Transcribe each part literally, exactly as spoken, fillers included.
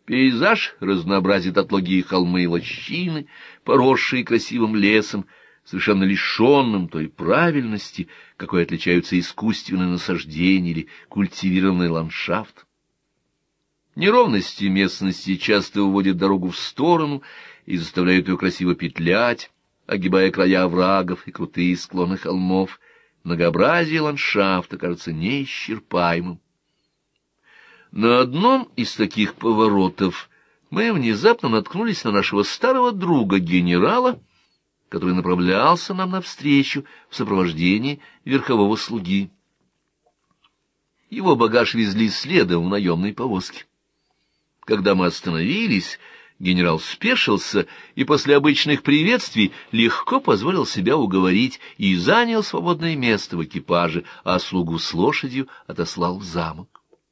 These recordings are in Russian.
Пейзаж разнообразит отлогие холмы и лощины, поросшие красивым лесом, совершенно лишенным той правильности, какой отличаются искусственные насаждения или культивированный ландшафт. Неровности местности часто уводят дорогу в сторону и заставляют ее красиво петлять, огибая края оврагов и крутые склоны холмов. Многообразие ландшафта кажется неисчерпаемым. На одном из таких поворотов мы внезапно наткнулись на нашего старого друга генерала, который направлялся нам навстречу в сопровождении верхового слуги. Его багаж везли следом в наемной повозке. Когда мы остановились, генерал спешился и после обычных приветствий легко позволил себя уговорить и занял свободное место в экипаже, а слугу с лошадью отослал в замок.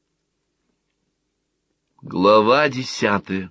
Глава десятая.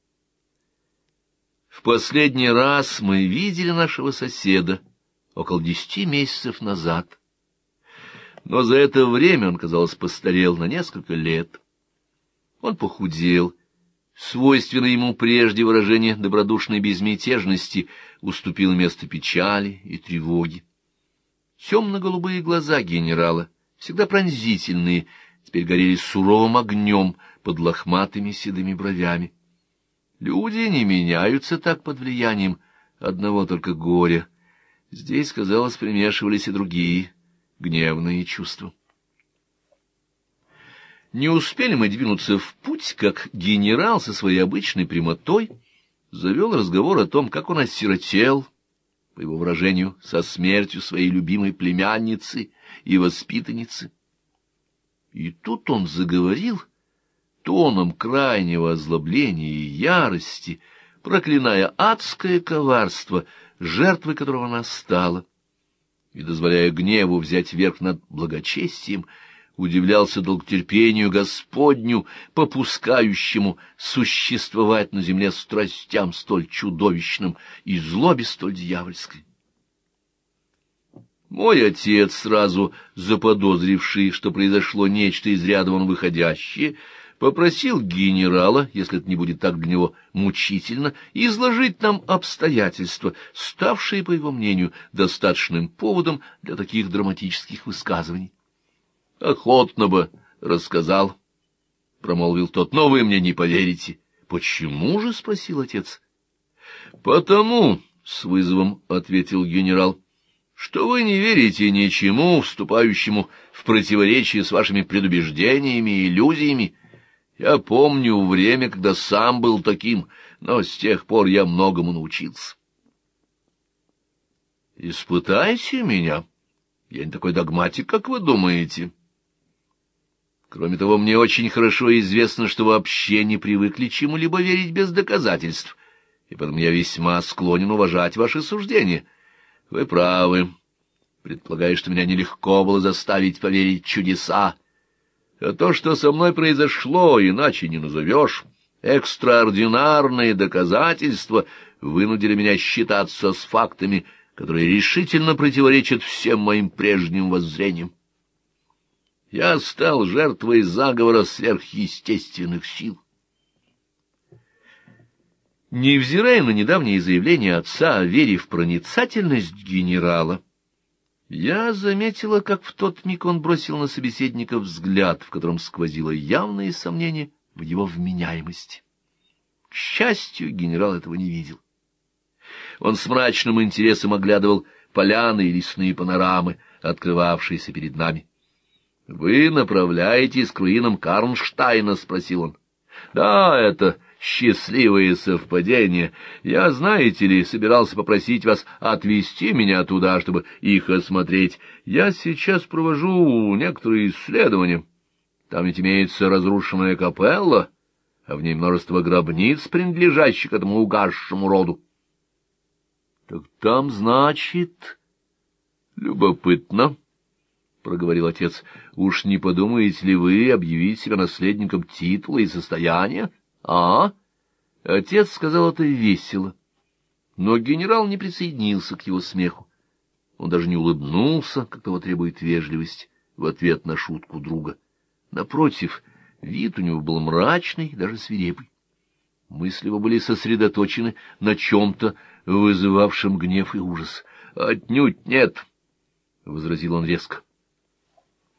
В последний раз мы видели нашего соседа около десяти месяцев назад, но за это время он, казалось, постарел на несколько лет. Он похудел, свойственное ему прежде выражение добродушной безмятежности уступило место печали и тревоги. Темно-голубые глаза генерала, всегда пронзительные, теперь горели суровым огнем под лохматыми седыми бровями. Люди не меняются так под влиянием одного только горя. Здесь, казалось, примешивались и другие гневные чувства. Не успели мы двинуться в путь, как генерал со своей обычной прямотой завел разговор о том, как он осиротел, по его выражению, со смертью своей любимой племянницы и воспитанницы. И тут он заговорил тоном крайнего озлобления и ярости, проклиная адское коварство, жертвой которого она стала, и, дозволяя гневу взять верх над благочестием, удивлялся долготерпению Господню, попускающему существовать на земле страстям столь чудовищным и злобе столь дьявольской. Мой отец, сразу заподозривший, что произошло нечто из ряда вон выходящее, попросил генерала, если это не будет так для него мучительно, изложить нам обстоятельства, ставшие, по его мнению, достаточным поводом для таких драматических высказываний. — Охотно бы рассказал, — промолвил тот, — но вы мне не поверите. — Почему же? — спросил отец. — Потому, — с вызовом ответил генерал, — что вы не верите ничему, вступающему в противоречие с вашими предубеждениями и иллюзиями. Я помню время, когда сам был таким, но с тех пор я многому научился. — Испытайте меня. Я не такой догматик, как вы думаете. Кроме того, мне очень хорошо известно, что вы вообще не привыкли чему-либо верить без доказательств, и поэтому я весьма склонен уважать ваши суждения. Вы правы, предполагая, что меня нелегко было заставить поверить в чудеса. А то, что со мной произошло, иначе не назовешь, экстраординарные доказательства вынудили меня считаться с фактами, которые решительно противоречат всем моим прежним воззрениям. Я стал жертвой заговора сверхъестественных сил. Невзирая на недавнее заявление отца о вере в проницательность генерала, я заметила, как в тот миг он бросил на собеседника взгляд, в котором сквозило явное сомнение в его вменяемости. К счастью, генерал этого не видел. Он с мрачным интересом оглядывал поляны и лесные панорамы, открывавшиеся перед нами. — Вы направляетесь к руинам Карнштайна? — спросил он. — Да, это счастливое совпадение. Я, знаете ли, собирался попросить вас отвезти меня туда, чтобы их осмотреть. Я сейчас провожу некоторые исследования. Там ведь имеется разрушенная капелла, а в ней множество гробниц, принадлежащих этому угасшему роду. — Так там, значит... — Любопытно, — проговорил отец. — Уж не подумаете ли вы объявить себя наследником титула и состояния? — А? Отец сказал это весело, но генерал не присоединился к его смеху. Он даже не улыбнулся, как того требует вежливость, в ответ на шутку друга. Напротив, вид у него был мрачный, даже свирепый. Мысли его были сосредоточены на чем-то, вызывавшем гнев и ужас. — Отнюдь нет, — возразил он резко.